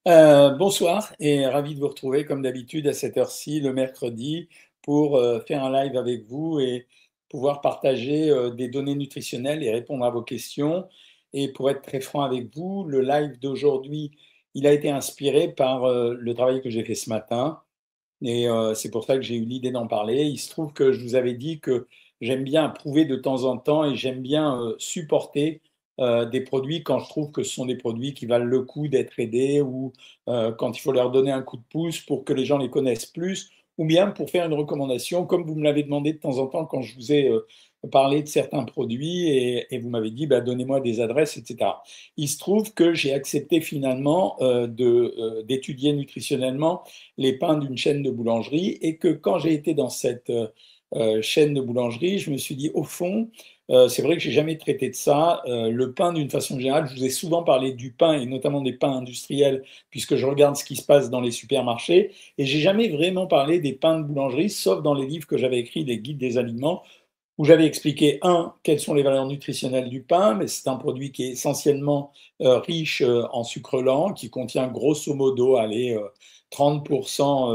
Bonsoir et ravi de vous retrouver comme d'habitude à cette heure-ci le mercredi pour faire un live avec vous et pouvoir partager des données nutritionnelles et répondre à vos questions. Et pour être très franc avec vous, le live d'aujourd'hui, il a été inspiré par le travail que j'ai fait ce matin et c'est pour ça que j'ai eu l'idée d'en parler. Il se trouve que je vous avais dit que j'aime bien prouver de temps en temps et j'aime bien supporter des produits quand je trouve que ce sont des produits qui valent le coup d'être aidés ou quand il faut leur donner un coup de pouce pour que les gens les connaissent plus ou bien pour faire une recommandation, comme vous me l'avez demandé de temps en temps quand je vous ai parlé de certains produits et vous m'avez dit bah, donnez-moi des adresses, etc. Il se trouve que j'ai accepté finalement d'étudier nutritionnellement les pains d'une chaîne de boulangerie et que quand j'ai été dans cette chaîne de boulangerie, je me suis dit au fond, c'est vrai que j'ai jamais traité de ça. Le pain, d'une façon générale, je vous ai souvent parlé du pain et notamment des pains industriels, puisque je regarde ce qui se passe dans les supermarchés, et j'ai jamais vraiment parlé des pains de boulangerie, sauf dans les livres que j'avais écrits, les guides des aliments, où j'avais expliqué, un, quelles sont les valeurs nutritionnelles du pain, mais c'est un produit qui est essentiellement riche en sucre lent, qui contient grosso modo, allez, 30%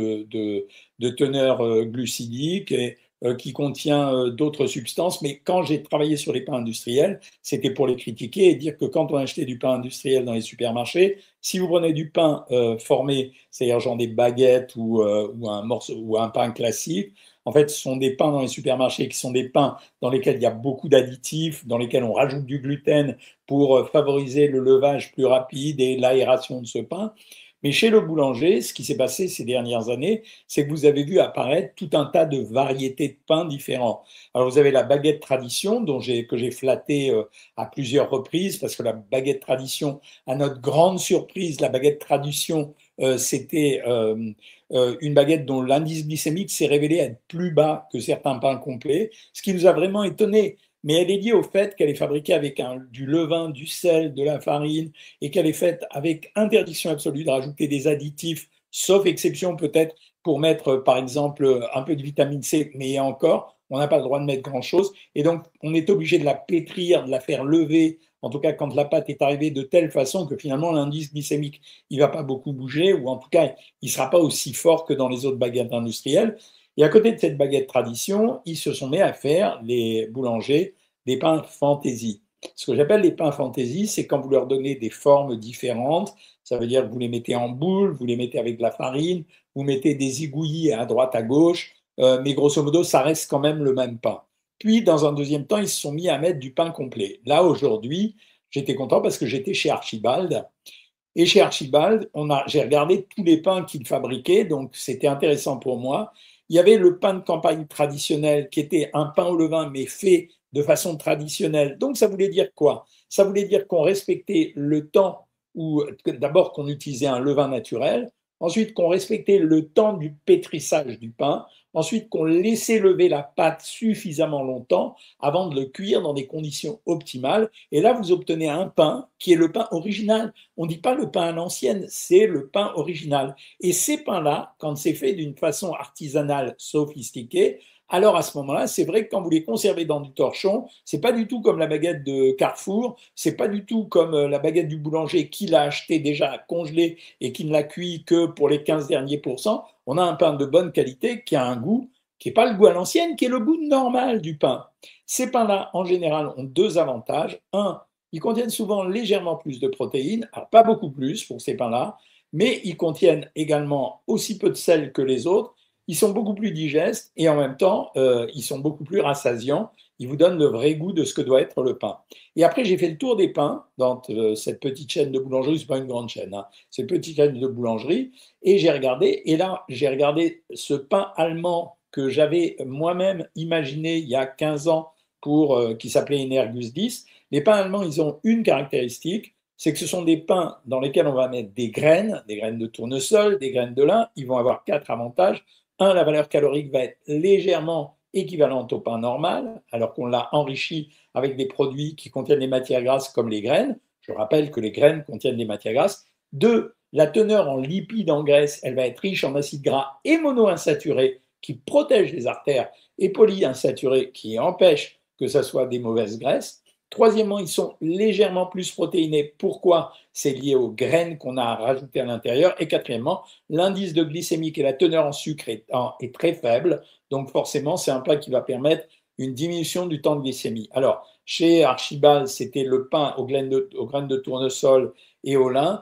de teneur glucidique et qui contient d'autres substances. Mais quand j'ai travaillé sur les pains industriels, c'était pour les critiquer et dire que quand on achetait du pain industriel dans les supermarchés, si vous prenez du pain formé, c'est-à-dire genre des baguettes ou un morceau ou un pain classique, en fait, ce sont des pains dans les supermarchés qui sont des pains dans lesquels il y a beaucoup d'additifs, dans lesquels on rajoute du gluten pour favoriser le levage plus rapide et l'aération de ce pain. Mais chez le boulanger, ce qui s'est passé ces dernières années, c'est que vous avez vu apparaître tout un tas de variétés de pains différents. Alors vous avez la baguette tradition, que j'ai flatté à plusieurs reprises, parce que la baguette tradition, à notre grande surprise, la baguette tradition, c'était une baguette dont l'indice glycémique s'est révélé être plus bas que certains pains complets, ce qui nous a vraiment étonné. Mais elle est liée au fait qu'elle est fabriquée avec du levain, du sel, de la farine, et qu'elle est faite avec interdiction absolue de rajouter des additifs, sauf exception peut-être pour mettre, par exemple, un peu de vitamine C, mais encore, on n'a pas le droit de mettre grand-chose. Et donc, on est obligé de la pétrir, de la faire lever, en tout cas quand la pâte est arrivée de telle façon que finalement l'indice glycémique, il ne va pas beaucoup bouger, ou en tout cas, il ne sera pas aussi fort que dans les autres baguettes industrielles. Et à côté de cette baguette tradition, ils se sont mis à faire, les boulangers, des pains fantaisie. Ce que j'appelle les pains fantaisie, c'est quand vous leur donnez des formes différentes. Ça veut dire que vous les mettez en boule, vous les mettez avec de la farine, vous mettez des zigouillis à droite, à gauche, mais grosso modo, ça reste quand même le même pain. Puis, dans un deuxième temps, ils se sont mis à mettre du pain complet. Là, aujourd'hui, j'étais content parce que j'étais chez Archibald. Et chez Archibald, j'ai regardé tous les pains qu'ils fabriquaient, donc c'était intéressant pour moi. Il y avait le pain de campagne traditionnel qui était un pain au levain, mais fait de façon traditionnelle. Donc ça voulait dire quoi? Ça voulait dire qu'on respectait le temps, où d'abord qu'on utilisait un levain naturel, ensuite qu'on respectait le temps du pétrissage du pain, ensuite qu'on laissait lever la pâte suffisamment longtemps avant de le cuire dans des conditions optimales. Et là, vous obtenez un pain qui est le pain original. On ne dit pas le pain à l'ancienne, c'est le pain original. Et ces pains-là, quand c'est fait d'une façon artisanale sophistiquée, alors à ce moment-là, c'est vrai que quand vous les conservez dans du torchon, c'est pas du tout comme la baguette de Carrefour, c'est pas du tout comme la baguette du boulanger qui l'a acheté déjà congelé et qui ne l'a cuit que pour les 15 derniers pourcents. On a un pain de bonne qualité qui a un goût qui n'est pas le goût à l'ancienne, qui est le goût normal du pain. Ces pains-là, en général, ont deux avantages. Un, ils contiennent souvent légèrement plus de protéines, alors pas beaucoup plus pour ces pains-là, mais ils contiennent également aussi peu de sel que les autres. Ils sont beaucoup plus digestes et en même temps, ils sont beaucoup plus rassasiants. Ils vous donnent le vrai goût de ce que doit être le pain. Et après, j'ai fait le tour des pains dans cette petite chaîne de boulangerie. C'est pas une grande chaîne, hein, c'est une petite chaîne de boulangerie. Et j'ai regardé, et là, j'ai regardé ce pain allemand que j'avais moi-même imaginé il y a 15 ans qui s'appelait Energus 10. Les pains allemands, ils ont une caractéristique, c'est que ce sont des pains dans lesquels on va mettre des graines de tournesol, des graines de lin. Ils vont avoir quatre avantages. Un, la valeur calorique va être légèrement équivalente au pain normal, alors qu'on l'a enrichi avec des produits qui contiennent des matières grasses comme les graines. Je rappelle que les graines contiennent des matières grasses. Deux, la teneur en lipides en graisse, elle va être riche en acides gras et monoinsaturés qui protègent les artères et polyinsaturés qui empêchent que ce soit des mauvaises graisses. Troisièmement, ils sont légèrement plus protéinés. Pourquoi? C'est lié aux graines qu'on a rajoutées à l'intérieur. Et quatrièmement, l'indice de glycémique et la teneur en sucre est très faible. Donc forcément, c'est un plat qui va permettre une diminution du temps de glycémie. Alors, chez Archibald, c'était le pain aux graines de tournesol et au lin.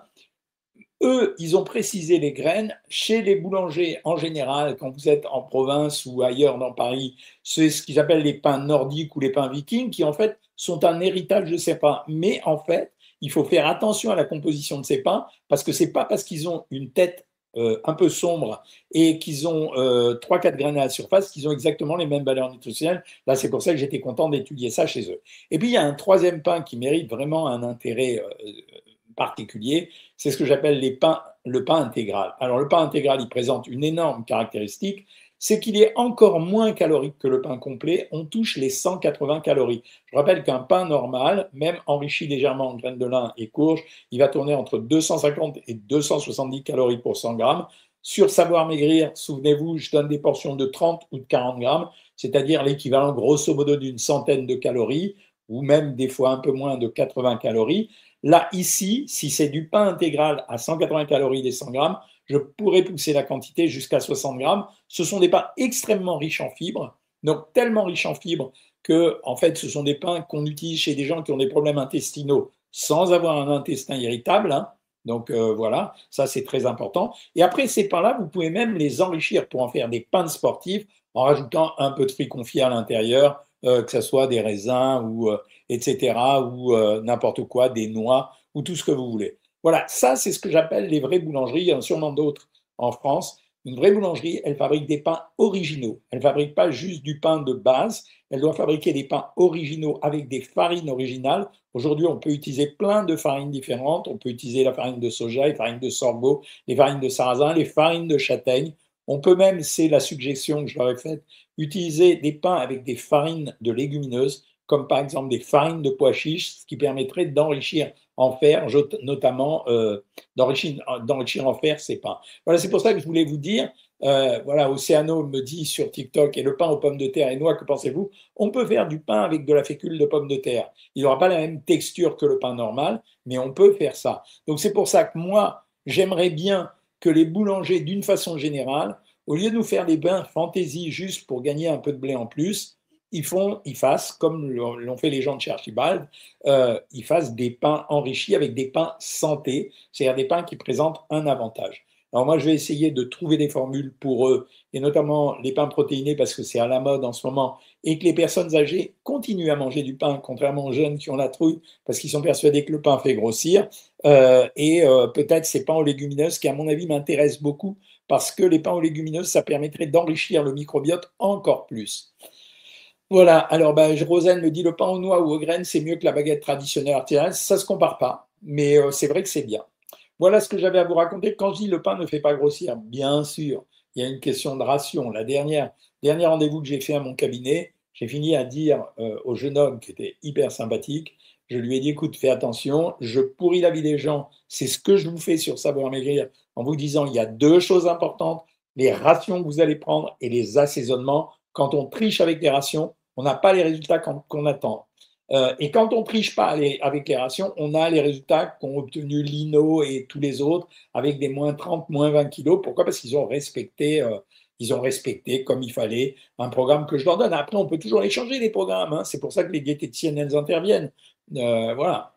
Eux, ils ont précisé les graines. Chez les boulangers, en général, quand vous êtes en province ou ailleurs dans Paris, c'est ce qu'ils appellent les pains nordiques ou les pains vikings, qui en fait sont un héritage de ces pains. Mais en fait, il faut faire attention à la composition de ces pains, parce que c'est pas parce qu'ils ont une tête un peu sombre et qu'ils ont 3-4 graines à la surface qu'ils ont exactement les mêmes valeurs nutritionnelles. Là, c'est pour ça que j'étais content d'étudier ça chez eux. Et puis, il y a un troisième pain qui mérite vraiment un intérêt particulier, c'est ce que j'appelle le pain intégral. Alors le pain intégral, il présente une énorme caractéristique, c'est qu'il est encore moins calorique que le pain complet, on touche les 180 calories. Je rappelle qu'un pain normal, même enrichi légèrement en graines de lin et courges, il va tourner entre 250 et 270 calories pour 100 grammes. Sur Savoir Maigrir, souvenez-vous, je donne des portions de 30 ou de 40 grammes, c'est-à-dire l'équivalent grosso modo d'une centaine de calories, ou même des fois un peu moins de 80 calories. Là, ici, si c'est du pain intégral à 180 calories des 100 grammes, je pourrais pousser la quantité jusqu'à 60 grammes. Ce sont des pains extrêmement riches en fibres, donc tellement riches en fibres que, en fait, ce sont des pains qu'on utilise chez des gens qui ont des problèmes intestinaux sans avoir un intestin irritable, hein. Donc voilà, ça c'est très important. Et après ces pains-là, vous pouvez même les enrichir pour en faire des pains sportifs en rajoutant un peu de fruits confits à l'intérieur, que ce soit des raisins ou etc., ou n'importe quoi, des noix, ou tout ce que vous voulez. Voilà, ça c'est ce que j'appelle les vraies boulangeries, il y en a sûrement d'autres en France. Une vraie boulangerie, elle fabrique des pains originaux. Elle ne fabrique pas juste du pain de base, elle doit fabriquer des pains originaux avec des farines originales. Aujourd'hui, on peut utiliser plein de farines différentes. On peut utiliser la farine de soja, les farines de sorgho, les farines de sarrasin, les farines de châtaigne. On peut même, c'est la suggestion que je leur ai faite, utiliser des pains avec des farines de légumineuses, comme par exemple des farines de pois chiches, ce qui permettrait d'enrichir en fer, notamment d'enrichir en fer ces pains. Voilà, c'est pour ça que je voulais vous dire, voilà, Océano me dit sur TikTok, et le pain aux pommes de terre et noix, que pensez-vous? On peut faire du pain avec de la fécule de pommes de terre. Il n'aura pas la même texture que le pain normal, mais on peut faire ça. Donc c'est pour ça que moi, j'aimerais bien que les boulangers, d'une façon générale, au lieu de nous faire des bains fantaisie juste pour gagner un peu de blé en plus, ils fassent, comme l'ont fait les gens de chez Archibald, ils fassent des pains enrichis avec des pains santé, c'est-à-dire des pains qui présentent un avantage. Alors moi, je vais essayer de trouver des formules pour eux, et notamment les pains protéinés, parce que c'est à la mode en ce moment, et que les personnes âgées continuent à manger du pain, contrairement aux jeunes qui ont la trouille, parce qu'ils sont persuadés que le pain fait grossir. Peut-être ces pains aux légumineuses, qui à mon avis m'intéressent beaucoup, parce que les pains aux légumineuses, ça permettrait d'enrichir le microbiote encore plus. Voilà, alors bah, Rosane me dit le pain aux noix ou aux graines, c'est mieux que la baguette traditionnelle artisanale. Ça ne se compare pas, mais c'est vrai que c'est bien. Voilà ce que j'avais à vous raconter. Quand je dis le pain ne fait pas grossir, bien sûr, il y a une question de ration. Dernier rendez-vous que j'ai fait à mon cabinet, j'ai fini à dire au jeune homme qui était hyper sympathique, je lui ai dit, écoute, fais attention, je pourris la vie des gens. C'est ce que je vous fais sur Savoir Maigrir en vous disant, il y a deux choses importantes, les rations que vous allez prendre et les assaisonnements. Quand on triche avec les rations, on n'a pas les résultats qu'on attend. Et quand on ne triche pas avec les rations, on a les résultats qu'ont obtenu Lino et tous les autres avec des moins 30, moins 20 kilos. Pourquoi? Parce qu'ils ont respecté comme il fallait un programme que je leur donne. Après, on peut toujours les changer, les programmes, hein. C'est pour ça que les diététiciennes, elles interviennent. Voilà.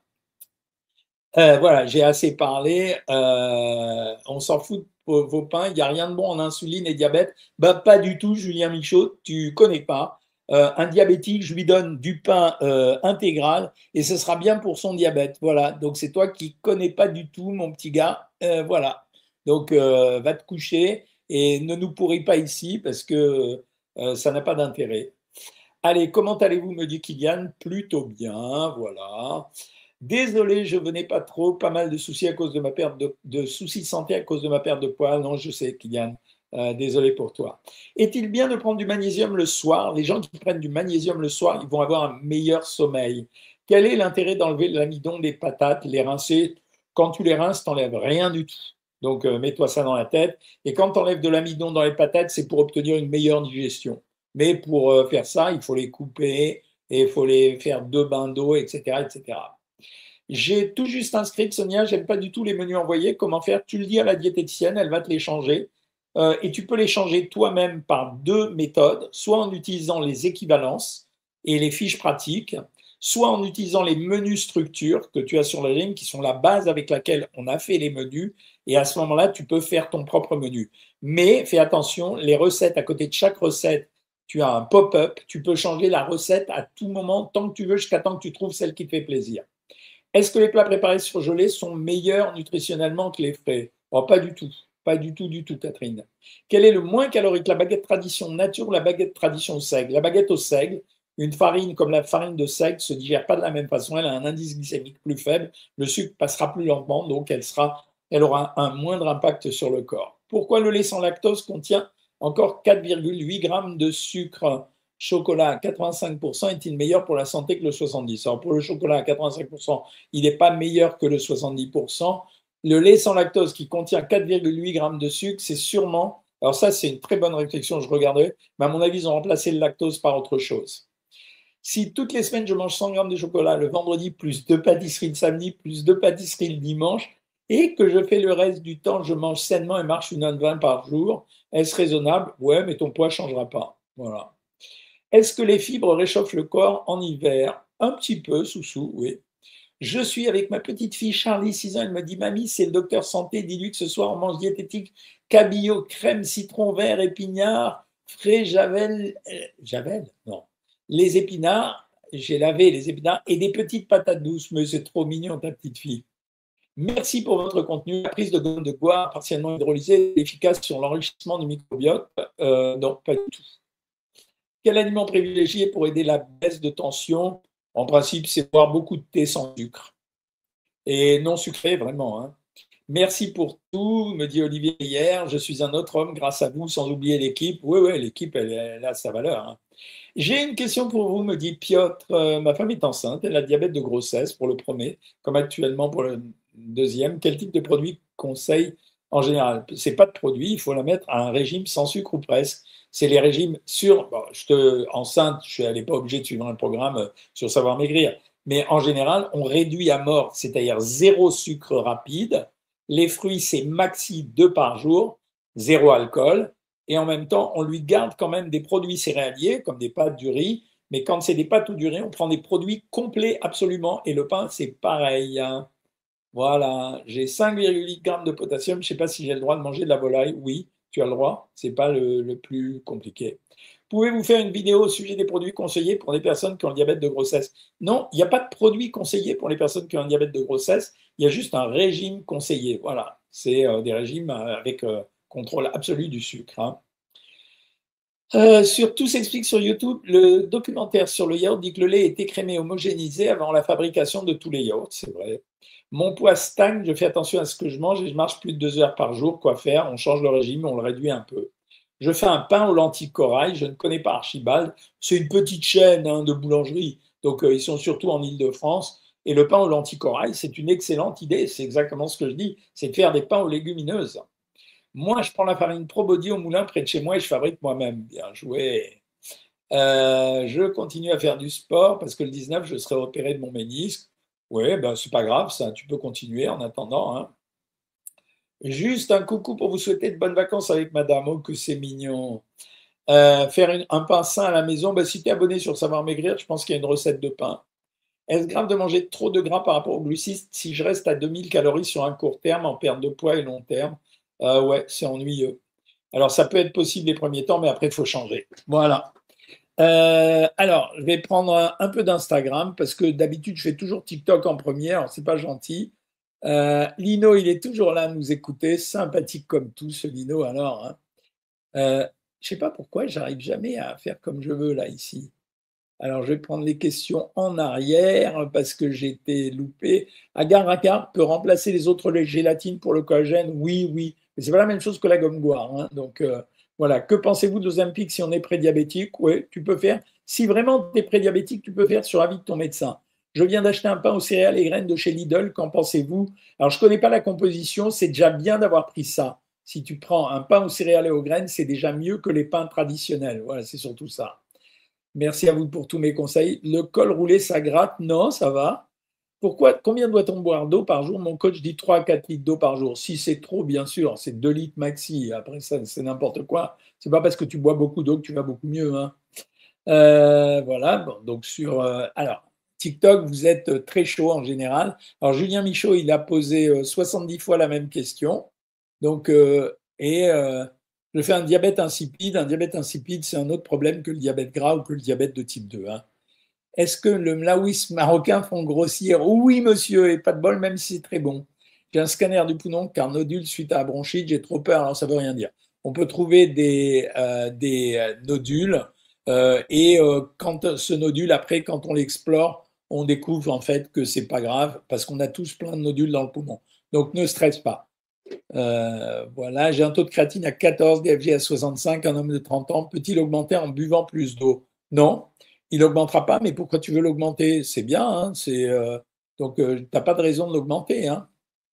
Voilà, j'ai assez parlé. On s'en fout de vos pains. Il n'y a rien de bon en insuline et diabète. Bah, pas du tout, Julien Michaud. Tu connais pas. Un diabétique, je lui donne du pain intégral et ce sera bien pour son diabète. Voilà. Donc c'est toi qui connais pas du tout, mon petit gars. Voilà. Donc va te coucher et ne nous pourris pas ici parce que ça n'a pas d'intérêt. Allez, comment allez-vous, me dit Kylian? Plutôt bien, voilà. Désolé, je venais pas trop, pas mal de soucis à cause de ma perte de soucis de santé à cause de ma perte de poids. Non, je sais, Kylian. Désolé pour toi. Est-il bien de prendre du magnésium le soir? Les gens qui prennent du magnésium le soir, ils vont avoir un meilleur sommeil. Quel est l'intérêt d'enlever l'amidon des patates, les rincer? Quand tu les rinces, tu n'enlèves rien du tout. Donc, mets-toi ça dans la tête. Et quand tu enlèves de l'amidon dans les patates, c'est pour obtenir une meilleure digestion. Mais pour faire ça, il faut les couper et il faut les faire 2 bains d'eau, etc., etc. J'ai tout juste inscrit, Sonia, j'aime pas du tout les menus envoyés. Comment faire? Tu le dis à la diététicienne, elle va te les changer. Et tu peux les changer toi-même par deux méthodes, soit en utilisant les équivalences et les fiches pratiques, soit en utilisant les menus structures que tu as sur la ligne, qui sont la base avec laquelle on a fait les menus. Et à ce moment-là, tu peux faire ton propre menu. Mais fais attention, les recettes, à côté de chaque recette, tu as un pop-up. Tu peux changer la recette à tout moment, tant que tu veux, jusqu'à temps que tu trouves celle qui te fait plaisir. Est-ce que les plats préparés surgelés sont meilleurs nutritionnellement que les frais? Oh, pas du tout. Pas du tout, Catherine. Quel est le moins calorique, la baguette tradition nature ou la baguette tradition seigle? La baguette au seigle, une farine comme la farine de seigle ne se digère pas de la même façon. Elle a un indice glycémique plus faible. Le sucre passera plus lentement, donc elle aura un moindre impact sur le corps. Pourquoi le lait sans lactose contient encore 4,8 grammes de sucre? Chocolat à 85% est-il meilleur pour la santé que le 70%? Alors pour le chocolat à 85%, il n'est pas meilleur que le 70%. Le lait sans lactose qui contient 4,8 grammes de sucre, c'est sûrement, alors ça c'est une très bonne réflexion, je regarderai, mais à mon avis ils ont remplacé le lactose par autre chose. Si toutes les semaines je mange 100 grammes de chocolat le vendredi, plus deux pâtisseries le samedi, plus deux pâtisseries le dimanche, et que je fais le reste du temps, je mange sainement et marche 1h20 par jour, est-ce raisonnable? Ouais, mais ton poids ne changera pas. Voilà. Est-ce que les fibres réchauffent le corps en hiver? Un petit peu, Soussou, oui. Je suis avec ma petite fille Charlie, 6 ans, elle me dit, Mamie, c'est le docteur santé, dis-lui que ce soir on mange diététique, cabillaud, crème, citron vert, épinards, frais, javel? Non. Les épinards, j'ai lavé les épinards et des petites patates douces, mais c'est trop mignon ta petite fille. Merci pour votre contenu. La prise de gomme de goitre partiellement hydrolysée est efficace sur l'enrichissement du microbiote. Non, pas du tout. Quel aliment privilégié pour aider la baisse de tension? En principe, c'est boire beaucoup de thé sans sucre. Et non sucré, vraiment, hein. Merci pour tout, me dit Olivier hier. Je suis un autre homme grâce à vous, sans oublier l'équipe. Oui, oui, l'équipe, elle a sa valeur, hein. J'ai une question pour vous, me dit Piotr. Ma femme est enceinte, elle a diabète de grossesse pour le premier, comme actuellement pour le deuxième. Quel type de produit conseille en général? C'est pas de produit, il faut la mettre à un régime sans sucre ou presque. C'est les régimes sur. Bon, enceinte, elle n'est pas obligée de suivre un programme sur Savoir Maigrir. Mais en général, on réduit à mort, c'est-à-dire zéro sucre rapide. Les fruits, c'est maxi 2 par jour, zéro alcool. Et en même temps, on lui garde quand même des produits céréaliers, comme des pâtes, du riz. Mais quand c'est des pâtes ou du riz, on prend des produits complets absolument. Et le pain, c'est pareil, hein. Voilà, j'ai 5,8 grammes de potassium. Je ne sais pas si j'ai le droit de manger de la volaille. Oui, tu as le droit. Ce n'est pas le plus compliqué. Pouvez-vous faire une vidéo au sujet des produits conseillés pour les personnes qui ont le diabète de grossesse? Non, il n'y a pas de produits conseillés pour les personnes qui ont un diabète de grossesse. Il y a juste un régime conseillé. Voilà, c'est des régimes avec contrôle absolu du sucre, hein. Sur Tout s'explique sur YouTube, le documentaire sur le yaourt dit que le lait est écrémé et homogénéisé avant la fabrication de tous les yaourts, c'est vrai. Mon poids stagne, je fais attention à ce que je mange et je marche plus de 2 heures par jour. Quoi faire? On change le régime, on le réduit un peu. Je fais un pain aux lentilles corail, je ne connais pas Archibald. C'est une petite chaîne, hein, de boulangerie, donc ils sont surtout en Île-de-France. Et le pain aux lentilles corail, c'est une excellente idée, c'est exactement ce que je dis, c'est de faire des pains aux légumineuses. Moi, je prends la farine Probody au moulin près de chez moi et je fabrique moi-même. Bien joué. Je continue à faire du sport parce que le 19, je serai opéré de mon ménisque. Oui, ben, c'est pas grave, ça, tu peux continuer en attendant, hein. Juste un coucou pour vous souhaiter de bonnes vacances avec madame. Oh, que c'est mignon. Faire un pain sain à la maison, ben, si tu es abonné sur Savoir Maigrir, je pense qu'il y a une recette de pain. Est-ce grave de manger trop de gras par rapport aux glucides si je reste à 2000 calories sur un court terme en perte de poids et long terme? Ouais, c'est ennuyeux. Alors, ça peut être possible les premiers temps, mais après, il faut changer. Voilà. Alors, je vais prendre un peu d'Instagram parce que d'habitude, je fais toujours TikTok en premier. Alors, c'est pas gentil. Lino, il est toujours là à nous écouter, sympathique comme tout, ce Lino. Alors, hein. Je sais pas pourquoi, j'arrive jamais à faire comme je veux là ici. Alors, je vais prendre les questions en arrière parce que j'ai été loupé. Agar-agar peut remplacer les autres gélatines pour le collagène? Oui, oui. Mais ce n'est pas la même chose que la gomme goire, hein. Donc, voilà. Que pensez-vous de l'Ozempic si on est prédiabétique? Oui, tu peux faire. Si vraiment tu es prédiabétique, tu peux faire sur avis de ton médecin. Je viens d'acheter un pain aux céréales et graines de chez Lidl. Qu'en pensez-vous? Alors, je ne connais pas la composition. C'est déjà bien d'avoir pris ça. Si tu prends un pain aux céréales et aux graines, c'est déjà mieux que les pains traditionnels. Voilà, c'est surtout ça. Merci à vous pour tous mes conseils. Le col roulé, ça gratte? Non, ça va. Pourquoi, combien doit-on boire d'eau par jour? Mon coach dit 3 à 4 litres d'eau par jour. Si c'est trop, bien sûr, c'est 2 litres maxi. Après ça, c'est n'importe quoi. C'est pas parce que tu bois beaucoup d'eau que tu vas beaucoup mieux, hein. Voilà, bon, donc alors, TikTok, vous êtes très chaud en général. Alors, Julien Michaud, il a posé 70 fois la même question. Donc, je fais un diabète insipide. Un diabète insipide, c'est un autre problème que le diabète gras ou que le diabète de type 2, hein. Est-ce que le mlaouis marocain font grossir? Oui, monsieur, et pas de bol, même si c'est très bon. J'ai un scanner du poumon car nodule suite à la bronchite, j'ai trop peur, alors ça veut rien dire. On peut trouver des nodules quand ce nodule, après, quand on l'explore, on découvre en fait que c'est pas grave parce qu'on a tous plein de nodules dans le poumon. Donc ne stresse pas. Voilà, j'ai un taux de créatine à 14, DFG à 65, un homme de 30 ans. Peut-il augmenter en buvant plus d'eau? Non, il n'augmentera pas, mais pourquoi tu veux l'augmenter? C'est bien, hein, donc tu n'as pas de raison de l'augmenter, hein.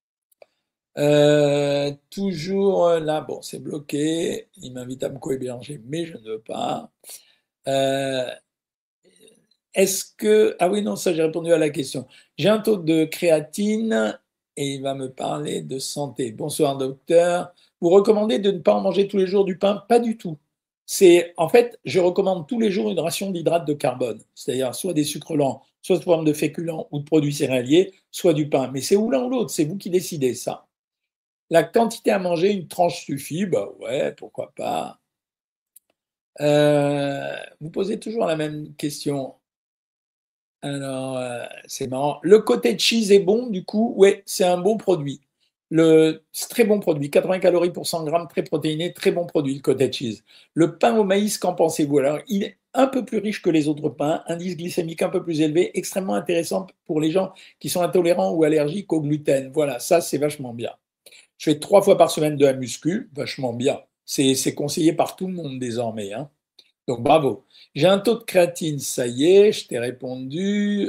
Toujours là, bon, c'est bloqué. Il m'invite à me co-héberger, mais je ne veux pas. Euh, Est-ce que... Ah oui, non, ça, j'ai répondu à la question. J'ai un taux de créatine et il va me parler de santé. Bonsoir, docteur. Vous recommandez de ne pas en manger tous les jours du pain? Pas du tout. En fait, je recommande tous les jours une ration d'hydrates de carbone, c'est-à-dire soit des sucres lents, soit sous forme de féculents ou de produits céréaliers, soit du pain. Mais c'est ou l'un ou l'autre, c'est vous qui décidez ça. La quantité à manger, une tranche suffit, bah ouais, pourquoi pas. Vous posez toujours la même question. Alors, c'est marrant. Le côté cheese est bon, du coup, ouais, c'est un bon produit. C'est très bon produit, 80 calories pour 100 grammes, très protéiné, très bon produit, le cottage cheese. Le pain au maïs, qu'en pensez-vous? Alors, il est un peu plus riche que les autres pains, indice glycémique un peu plus élevé, extrêmement intéressant pour les gens qui sont intolérants ou allergiques au gluten. Voilà, ça, c'est vachement bien. Je fais 3 fois par semaine de la muscu, vachement bien. C'est conseillé par tout le monde désormais, hein. Donc bravo. J'ai un taux de créatine, ça y est, je t'ai répondu.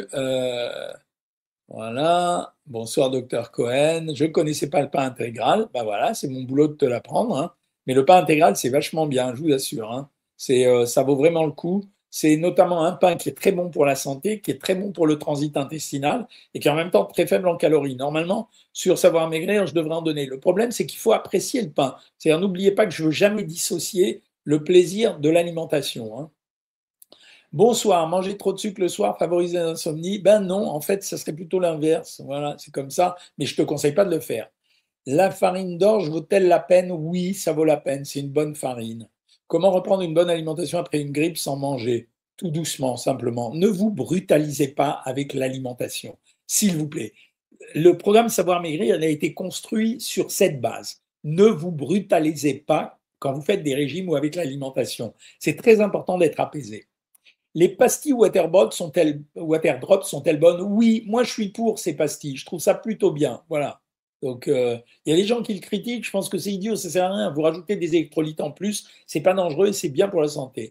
Voilà. Bonsoir, docteur Cohen. Je ne connaissais pas le pain intégral. Ben voilà, c'est mon boulot de te l'apprendre, hein. Mais le pain intégral, c'est vachement bien, je vous assure, hein. Ça vaut vraiment le coup. C'est notamment un pain qui est très bon pour la santé, qui est très bon pour le transit intestinal et qui est en même temps très faible en calories. Normalement, sur Savoir Maigrir, je devrais en donner. Le problème, c'est qu'il faut apprécier le pain. C'est-à-dire, n'oubliez pas que je ne veux jamais dissocier le plaisir de l'alimentation, hein. Bonsoir, manger trop de sucre le soir favorise l'insomnie? Ben non, en fait, ça serait plutôt l'inverse. Voilà, c'est comme ça, mais je ne te conseille pas de le faire. La farine d'orge vaut-elle la peine? Oui, ça vaut la peine, c'est une bonne farine. Comment reprendre une bonne alimentation après une grippe sans manger? Tout doucement, simplement. Ne vous brutalisez pas avec l'alimentation, s'il vous plaît. Le programme Savoir Maigrir, il a été construit sur cette base. Ne vous brutalisez pas quand vous faites des régimes ou avec l'alimentation. C'est très important d'être apaisé. Les pastilles Waterdrop sont-elles bonnes? Oui, moi je suis pour ces pastilles. Je trouve ça plutôt bien. Voilà. Donc il y a des gens qui le critiquent. Je pense que c'est idiot, ça sert à rien. Vous rajoutez des électrolytes en plus, c'est pas dangereux et c'est bien pour la santé.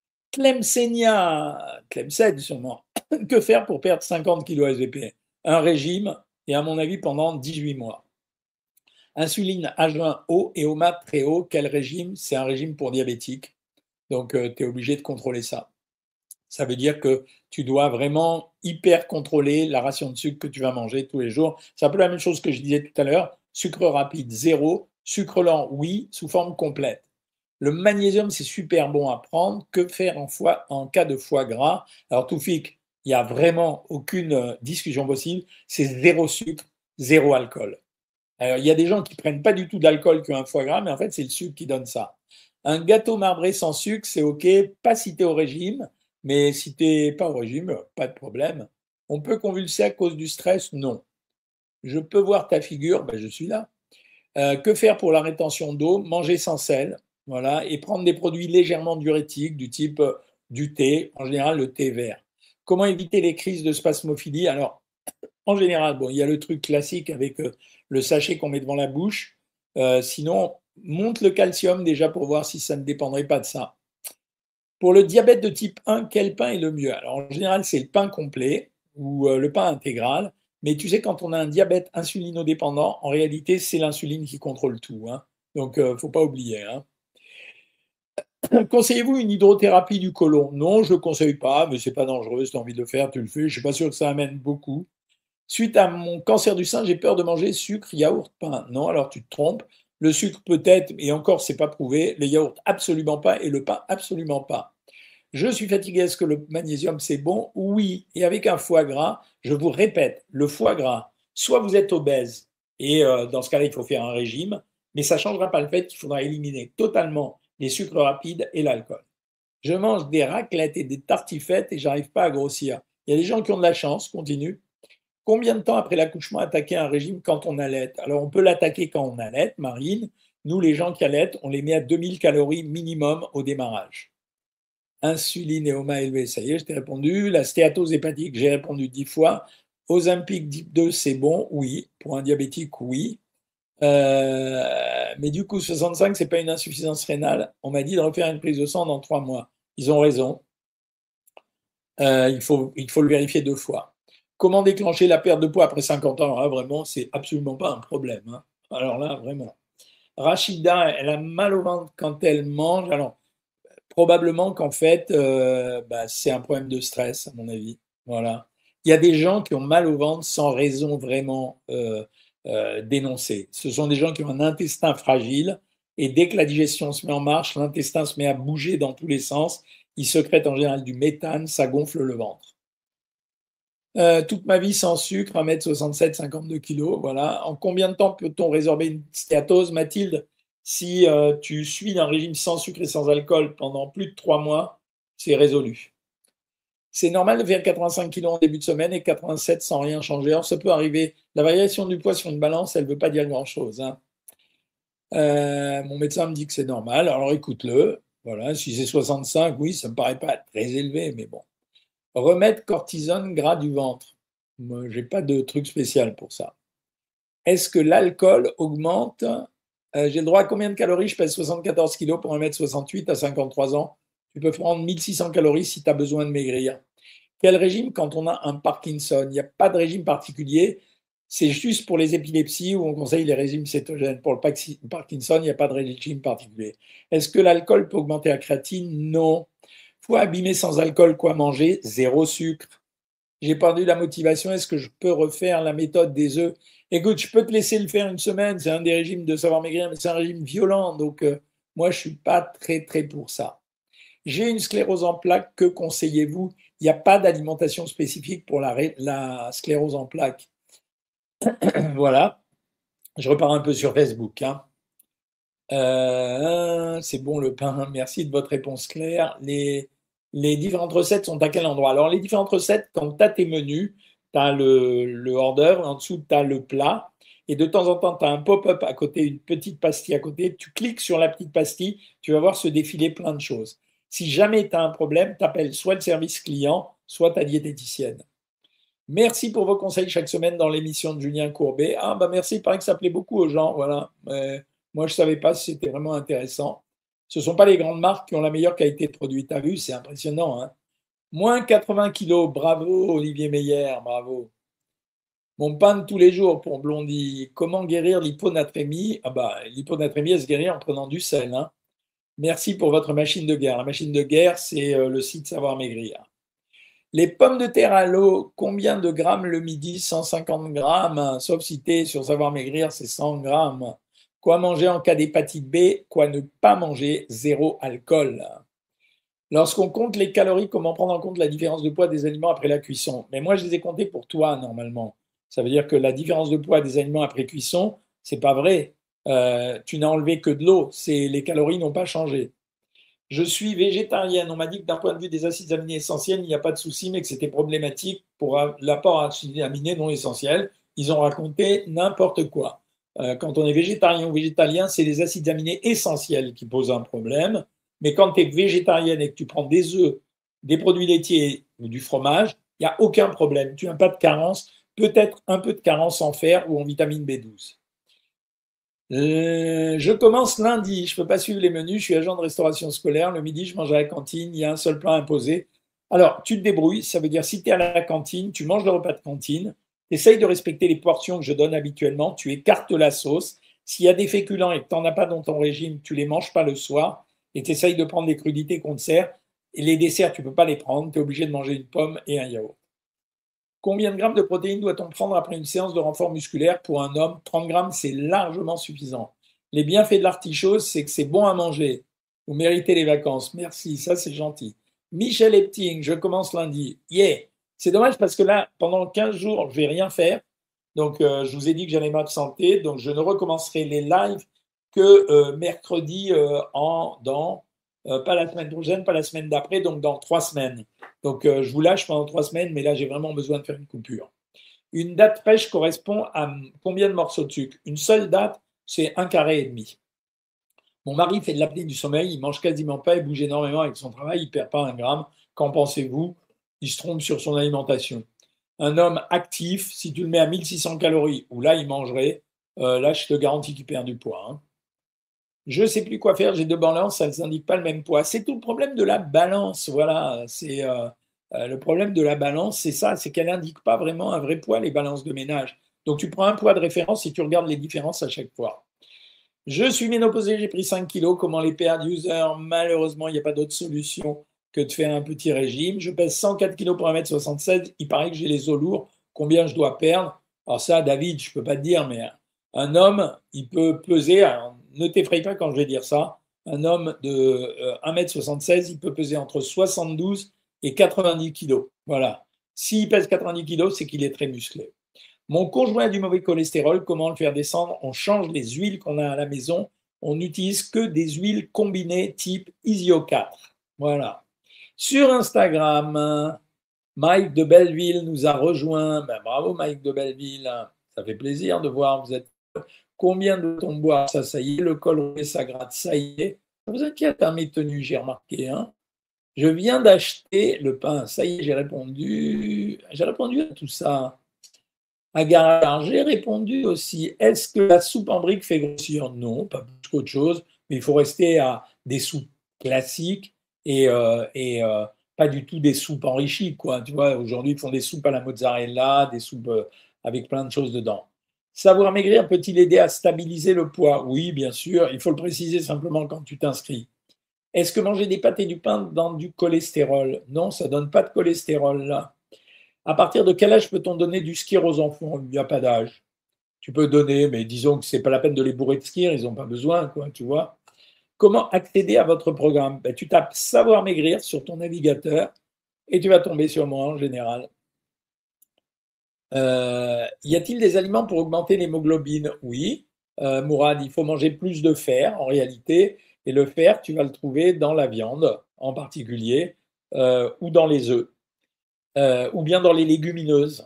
Tlemcen sûrement. Que faire pour perdre 50 kilos SVP? Un régime et à mon avis pendant 18 mois. Insuline à jeun haut et OMAD très haut. Quel régime? C'est un régime pour diabétiques. Donc tu es obligé de contrôler ça. Ça veut dire que tu dois vraiment hyper contrôler la ration de sucre que tu vas manger tous les jours. C'est un peu la même chose que je disais tout à l'heure. Sucre rapide, zéro. Sucre lent, oui, sous forme complète. Le magnésium, c'est super bon à prendre. Que faire en cas de foie gras? Alors, Toufik, il n'y a vraiment aucune discussion possible. C'est zéro sucre, zéro alcool. Alors, il y a des gens qui prennent pas du tout d'alcool qui ont un foie gras, mais en fait, c'est le sucre qui donne ça. Un gâteau marbré sans sucre, c'est OK, pas si tu es au régime, mais si tu n'es pas au régime, pas de problème. On peut convulser à cause du stress? Non. Je peux voir ta figure? Ben, je suis là. Que faire pour la rétention d'eau? Manger sans sel, voilà, et prendre des produits légèrement diurétiques du type du thé, en général le thé vert. Comment éviter les crises de spasmophilie? Alors, en général, bon, il y a le truc classique avec le sachet qu'on met devant la bouche. Sinon, monte le calcium déjà pour voir si ça ne dépendrait pas de ça. Pour le diabète de type 1, quel pain est le mieux? Alors, en général, c'est le pain complet ou le pain intégral. Mais tu sais, quand on a un diabète insulinodépendant, en réalité, c'est l'insuline qui contrôle tout, hein. Donc, il ne faut pas oublier, hein. Conseillez-vous une hydrothérapie du côlon? Non, je ne le conseille pas, mais c'est pas dangereux. Si tu as envie de le faire, tu le fais. Je suis pas sûr que ça amène beaucoup. Suite à mon cancer du sein, j'ai peur de manger sucre, yaourt, pain. Non, alors tu te trompes. Le sucre peut-être, et encore, c'est pas prouvé. Le yaourt, absolument pas. Et le pain, absolument pas. Je suis fatigué. Est-ce que le magnésium, c'est bon? Oui. Et avec un foie gras, je vous répète, le foie gras, soit vous êtes obèse, et dans ce cas-là, il faut faire un régime, mais ça ne changera pas le fait qu'il faudra éliminer totalement les sucres rapides et l'alcool. Je mange des raclettes et des tartiflettes et j'arrive pas à grossir. Il y a des gens qui ont de la chance, continue. Combien de temps après l'accouchement attaquer un régime quand on allaite? Alors, on peut l'attaquer quand on allaite, Marine. Nous, les gens qui allaitent, on les met à 2000 calories minimum au démarrage. Insuline et OMA élevé, ça y est, je t'ai répondu. La stéatose hépatique, j'ai répondu 10 fois. Ozempic type 2, c'est bon? Oui. Pour un diabétique, oui. Mais du coup, 65, c'est pas une insuffisance rénale. On m'a dit de refaire une prise de sang dans 3 mois. Ils ont raison. Il faut le vérifier 2 fois. Comment déclencher la perte de poids après 50 ans? Alors là, vraiment, c'est absolument pas un problème, hein. Alors là, vraiment. Rachida, elle a mal au ventre quand elle mange. Alors, probablement qu'en fait, c'est un problème de stress, à mon avis. Voilà. Il y a des gens qui ont mal au ventre sans raison vraiment dénoncée. Ce sont des gens qui ont un intestin fragile et dès que la digestion se met en marche, l'intestin se met à bouger dans tous les sens. Il sécrète en général du méthane, ça gonfle le ventre. Toute ma vie sans sucre, 1m67, 52 kilos, voilà. En combien de temps peut-on résorber une stéatose, Mathilde? Si tu suis un régime sans sucre et sans alcool pendant plus de 3 mois, c'est résolu. C'est normal de faire 85 kilos en début de semaine et 87 sans rien changer. Alors, ça peut arriver. La variation du poids sur une balance, elle ne veut pas dire grand-chose, hein. Mon médecin me dit que c'est normal. Alors, écoute-le. Voilà. Si c'est 65, oui, ça ne me paraît pas très élevé, mais bon. Remède cortisone gras du ventre. Moi, j'ai pas de truc spécial pour ça. Est-ce que l'alcool augmente? J'ai le droit à combien de calories? Je pèse 74 kilos pour 1m68 à 53 ans. Tu peux prendre 1600 calories si tu as besoin de maigrir. Quel régime quand on a un Parkinson? Il n'y a pas de régime particulier. C'est juste pour les épilepsies où on conseille les régimes cétogènes. Pour le Parkinson, il n'y a pas de régime particulier. Est-ce que l'alcool peut augmenter la créatine? Non. Faut abîmer sans alcool, quoi manger? Zéro sucre. J'ai perdu la motivation. Est-ce que je peux refaire la méthode des œufs? Écoute, je peux te laisser le faire une semaine. C'est un des régimes de savoir maigrir, mais c'est un régime violent. Donc, moi, je ne suis pas très, très pour ça. J'ai une sclérose en plaques. Que conseillez-vous? Il n'y a pas d'alimentation spécifique pour la sclérose en plaques. Voilà. Je repars un peu sur Facebook, hein. C'est bon le pain. Merci de votre réponse claire. Les différentes recettes sont à quel endroit? Alors, les différentes recettes, quand tu as tes menus, tu as le hors d'œuvre, en dessous, tu as le plat. Et de temps en temps, tu as un pop-up à côté, une petite pastille à côté. Tu cliques sur la petite pastille, tu vas voir se défiler plein de choses. Si jamais tu as un problème, tu appelles soit le service client, soit ta diététicienne. Merci pour vos conseils chaque semaine dans l'émission de Julien Courbet. Ah, bah merci, il paraît que ça plaît beaucoup aux gens. Voilà. Moi, je ne savais pas si c'était vraiment intéressant. Ce ne sont pas les grandes marques qui ont la meilleure qualité de produit. Tu as vu, c'est impressionnant, hein. Moins 80 kilos, bravo Olivier Meyer, bravo. Mon pain de tous les jours pour Blondie. Comment guérir l'hyponatrémie? Ah bah, l'hyponatrémie, elle se guérit en prenant du sel, hein. Merci pour votre machine de guerre. La machine de guerre, c'est le site Savoir Maigrir. Les pommes de terre à l'eau, combien de grammes le midi? 150 grammes, sauf si tu es sur Savoir Maigrir, c'est 100 grammes. Quoi manger en cas d'hépatite B? Quoi ne pas manger? Zéro alcool. Lorsqu'on compte les calories, comment prendre en compte la différence de poids des aliments après la cuisson? Mais moi, je les ai comptés pour toi, normalement. Ça veut dire que la différence de poids des aliments après cuisson, c'est pas vrai. Tu n'as enlevé que de l'eau. Les calories n'ont pas changé. Je suis végétarienne. On m'a dit que d'un point de vue des acides aminés essentiels, il n'y a pas de souci, mais que c'était problématique pour l'apport d'acides aminés non essentiels. Ils ont raconté n'importe quoi. Quand on est végétarien ou végétalien, c'est les acides aminés essentiels qui posent un problème. Mais quand tu es végétarienne et que tu prends des œufs, des produits laitiers ou du fromage, il n'y a aucun problème. Tu n'as pas de carence, peut-être un peu de carence en fer ou en vitamine B12. Je commence lundi, je ne peux pas suivre les menus, je suis agent de restauration scolaire. Le midi, je mange à la cantine, il y a un seul plat imposé. Alors, tu te débrouilles, ça veut dire si tu es à la cantine, tu manges le repas de cantine, essaye de respecter les portions que je donne habituellement, tu écartes la sauce. S'il y a des féculents et que tu n'en as pas dans ton régime, tu ne les manges pas le soir. et tu essayes de prendre les crudités qu'on te sert. Et les desserts, tu ne peux pas les prendre, tu es obligé de manger une pomme et un yaourt. Combien de grammes de protéines doit-on prendre après une séance de renfort musculaire pour un homme? 30 grammes, c'est largement suffisant. Les bienfaits de l'artichaut, c'est que c'est bon à manger. Vous méritez les vacances. Merci, ça c'est gentil. Michel Epting, je commence lundi. Yeah. C'est dommage parce que là, pendant 15 jours, je ne vais rien faire. Donc, je vous ai dit que j'allais m'absenter. Donc, je ne recommencerai les lives que mercredi pas la semaine prochaine, pas la semaine d'après, donc dans 3 semaines. Donc, je vous lâche pendant 3 semaines, mais là, j'ai vraiment besoin de faire une coupure. Une date fraîche correspond à combien de morceaux de sucre? Une seule date, c'est 1,5 carré. Mon mari fait de l'apnée du sommeil, il mange quasiment pas, il bouge énormément avec son travail, il perd pas un gramme. Qu'en pensez-vous? Il se trompe sur son alimentation. Un homme actif, si tu le mets à 1600 calories, où là, il mangerait, là, je te garantis qu'il perd du poids. Hein. Je ne sais plus quoi faire, j'ai 2 balances, ça ne s'indique pas le même poids. C'est tout le problème de la balance, voilà. C'est le problème de la balance, c'est ça, c'est qu'elle n'indique pas vraiment un vrai poids, les balances de ménage. Donc tu prends un poids de référence et tu regardes les différences à chaque fois. Je suis ménopausé, j'ai pris 5 kilos, comment les perdre, user? Malheureusement, il n'y a pas d'autre solution que de faire un petit régime. Je pèse 104 kilos pour 1m76, il paraît que j'ai les os lourds, combien je dois perdre? Alors ça, David, je ne peux pas te dire, mais un homme, il peut peser, alors ne t'effraie pas quand je vais dire ça, un homme de 1m76, il peut peser entre 72 et 90 kilos. Voilà. S'il pèse 90 kilos, c'est qu'il est très musclé. Mon conjoint a du mauvais cholestérol, comment le faire descendre? On change les huiles qu'on a à la maison, on n'utilise que des huiles combinées type Isio 4. Voilà. Sur Instagram, Mike de Belleville nous a rejoint. Ben, bravo Mike de Belleville, ça fait plaisir de voir, vous êtes... Combien de ton boire? Ça y est, le col roulé, ça gratte, ça y est. Ne vous inquiétez, mes tenues, j'ai remarqué. Hein. Je viens d'acheter le pain, ça y est, j'ai répondu à tout ça. Agar, j'ai répondu aussi, est-ce que la soupe en brique fait grossir? Non, pas plus qu'autre chose, mais il faut rester à des soupes classiques et pas du tout des soupes enrichies. Quoi. Tu vois, aujourd'hui, ils font des soupes à la mozzarella, des soupes avec plein de choses dedans. Savoir maigrir peut-il aider à stabiliser le poids? Oui, bien sûr, il faut le préciser simplement quand tu t'inscris. Est-ce que manger des pâtes et du pain donne du cholestérol? Non, ça ne donne pas de cholestérol là. À partir de quel âge peut-on donner du skier aux enfants? Il n'y a pas d'âge. Tu peux donner, mais disons que ce n'est pas la peine de les bourrer de skier, ils n'ont pas besoin, quoi, tu vois. Comment accéder à votre programme? Ben, tu tapes Savoir maigrir sur ton navigateur et tu vas tomber sur moi en général. Y a-t-il des aliments pour augmenter l'hémoglobine? Oui. Mourad, il faut manger plus de fer en réalité. Et le fer, tu vas le trouver dans la viande en particulier ou dans les œufs. Ou bien dans les légumineuses,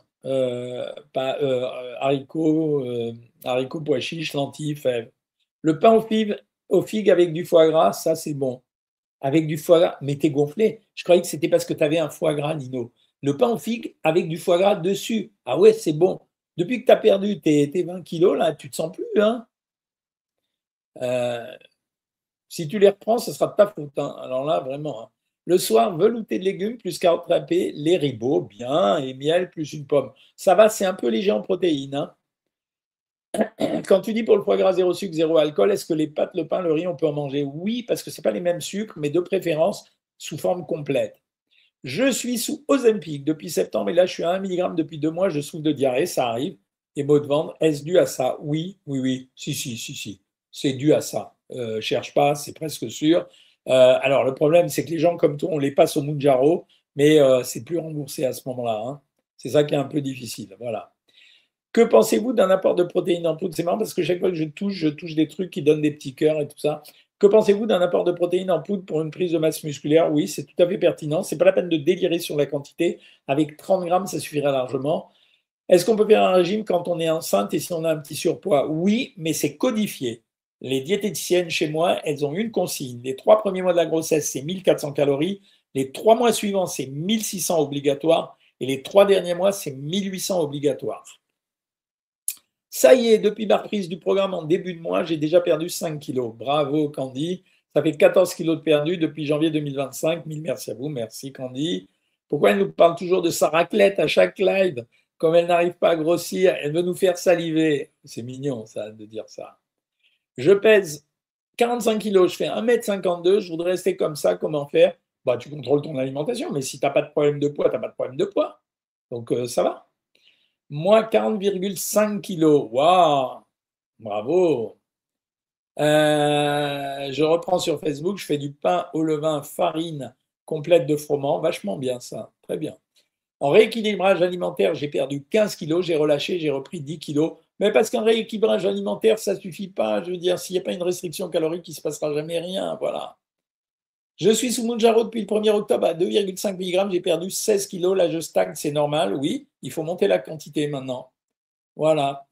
haricots, pois chiches, lentilles, fèves. Le pain aux figues avec du foie gras, ça c'est bon. Avec du foie gras, mais t'es gonflé. Je croyais que c'était parce que tu avais un foie gras, Nino. Le pain aux figues avec du foie gras dessus. Ah ouais, c'est bon. Depuis que tu as perdu tes 20 kilos, là, tu te sens plus. Hein. Si tu les reprends, ce sera de ta faute. Hein. Alors là, vraiment. Hein. Le soir, velouté de légumes plus carottes râpées, les ribauds, bien, et miel plus une pomme. Ça va, c'est un peu léger en protéines. Hein. Quand tu dis pour le foie gras, zéro sucre, zéro alcool, est-ce que les pâtes, le pain, le riz, on peut en manger? Oui, parce que ce n'est pas les mêmes sucres, mais de préférence sous forme complète. Je suis sous Ozempic depuis septembre et là, je suis à 1 mg depuis 2 mois. Je souffre de diarrhée, ça arrive. Et maux de ventre, est-ce dû à ça? Oui, oui, oui. Si. C'est dû à ça. Cherche pas, c'est presque sûr. Alors, le problème, c'est que les gens comme toi, on les passe au Mounjaro, mais c'est plus remboursé à ce moment-là. Hein. C'est ça qui est un peu difficile. Voilà. Que pensez-vous d'un apport de protéines en poudre? C'est marrant parce que chaque fois que je touche des trucs qui donnent des petits cœurs et tout ça. Que pensez-vous d'un apport de protéines en poudre pour une prise de masse musculaire? Oui, c'est tout à fait pertinent. C'est pas la peine de délirer sur la quantité. Avec 30 grammes, ça suffira largement. Est-ce qu'on peut faire un régime quand on est enceinte et si on a un petit surpoids? Oui, mais c'est codifié. Les diététiciennes chez moi, elles ont une consigne. Les 3 premiers mois de la grossesse, c'est 1400 calories. Les 3 mois suivants, c'est 1600 obligatoires. Et les 3 derniers mois, c'est 1800 obligatoires. Ça y est, depuis ma reprise du programme en début de mois, j'ai déjà perdu 5 kilos. Bravo Candy. Ça fait 14 kilos de perdu depuis janvier 2025. Mille merci à vous. Merci Candy. Pourquoi elle nous parle toujours de sa raclette à chaque live? Comme elle n'arrive pas à grossir, elle veut nous faire saliver. C'est mignon ça de dire ça. Je pèse 45 kilos, je fais 1,52 m, je voudrais rester comme ça, comment faire? Bah, tu contrôles ton alimentation, mais si tu n'as pas de problème de poids, tu n'as pas de problème de poids. Donc, ça va. Moi, 40,5 kilos. Waouh! Bravo! Je reprends sur Facebook, je fais du pain au levain, farine complète de froment. Vachement bien ça, très bien. En rééquilibrage alimentaire, j'ai perdu 15 kilos, j'ai relâché, j'ai repris 10 kilos. Mais parce qu'un rééquilibrage alimentaire, ça ne suffit pas. Je veux dire, s'il n'y a pas une restriction calorique, il ne se passera jamais rien. Voilà. Je suis sous Mounjaro depuis le 1er octobre à 2,5 mg, j'ai perdu 16 kilos. Là, je stagne, c'est normal. Oui, il faut monter la quantité maintenant. Voilà.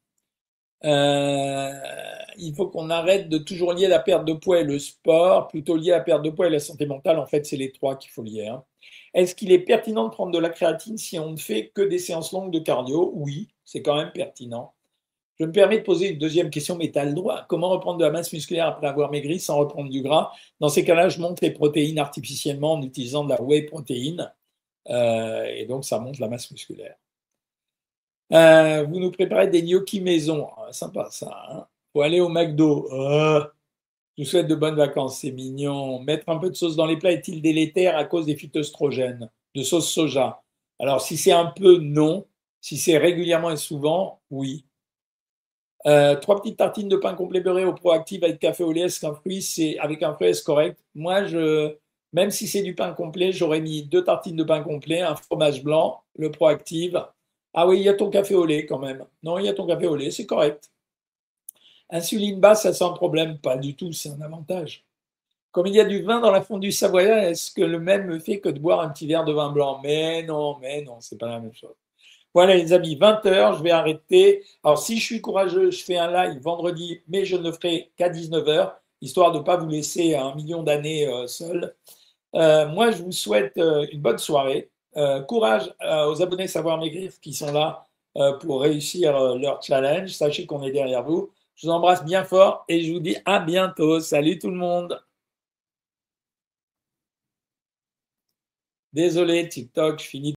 Euh, il faut qu'on arrête de toujours lier la perte de poids et le sport, plutôt lier la perte de poids et la santé mentale. En fait, c'est les trois qu'il faut lier, hein. Est-ce qu'il est pertinent de prendre de la créatine si on ne fait que des séances longues de cardio? Oui, c'est quand même pertinent. Je me permets de poser une deuxième question, mais tu as le droit. Comment reprendre de la masse musculaire après avoir maigri sans reprendre du gras? Dans ces cas-là, je monte les protéines artificiellement en utilisant de la whey protéine. Et donc, ça monte la masse musculaire. Vous nous préparez des gnocchis maison. Ah, sympa ça, hein. Faut aller au McDo. Je vous souhaite de bonnes vacances, c'est mignon. Mettre un peu de sauce dans les plats est-il délétère à cause des phytoestrogènes, de sauce soja? Alors, si c'est un peu, non. Si c'est régulièrement et souvent, oui. 3 petites tartines de pain complet beurré au Proactive avec café au lait, est-ce qu'un fruit, c'est avec un fruit, est-ce correct? Moi, même si c'est du pain complet, j'aurais mis 2 tartines de pain complet, un fromage blanc, le Proactive. Ah oui, il y a ton café au lait quand même. Non, il y a ton café au lait, c'est correct. Insuline basse, ça sans problème, pas du tout, c'est un avantage. Comme il y a du vin dans la fondue savoyarde, est-ce que le même fait que de boire un petit verre de vin blanc? Mais non, c'est pas la même chose. Voilà les amis, 20 h, je vais arrêter. Alors si je suis courageux, je fais un live vendredi, mais je ne le ferai qu'à 19 h, histoire de ne pas vous laisser à 1 million d'années seul. Moi, je vous souhaite une bonne soirée. Courage aux abonnés Savoir Maigrir qui sont là pour réussir leur challenge. Sachez qu'on est derrière vous. Je vous embrasse bien fort et je vous dis à bientôt. Salut tout le monde. Désolé, TikTok, je finis.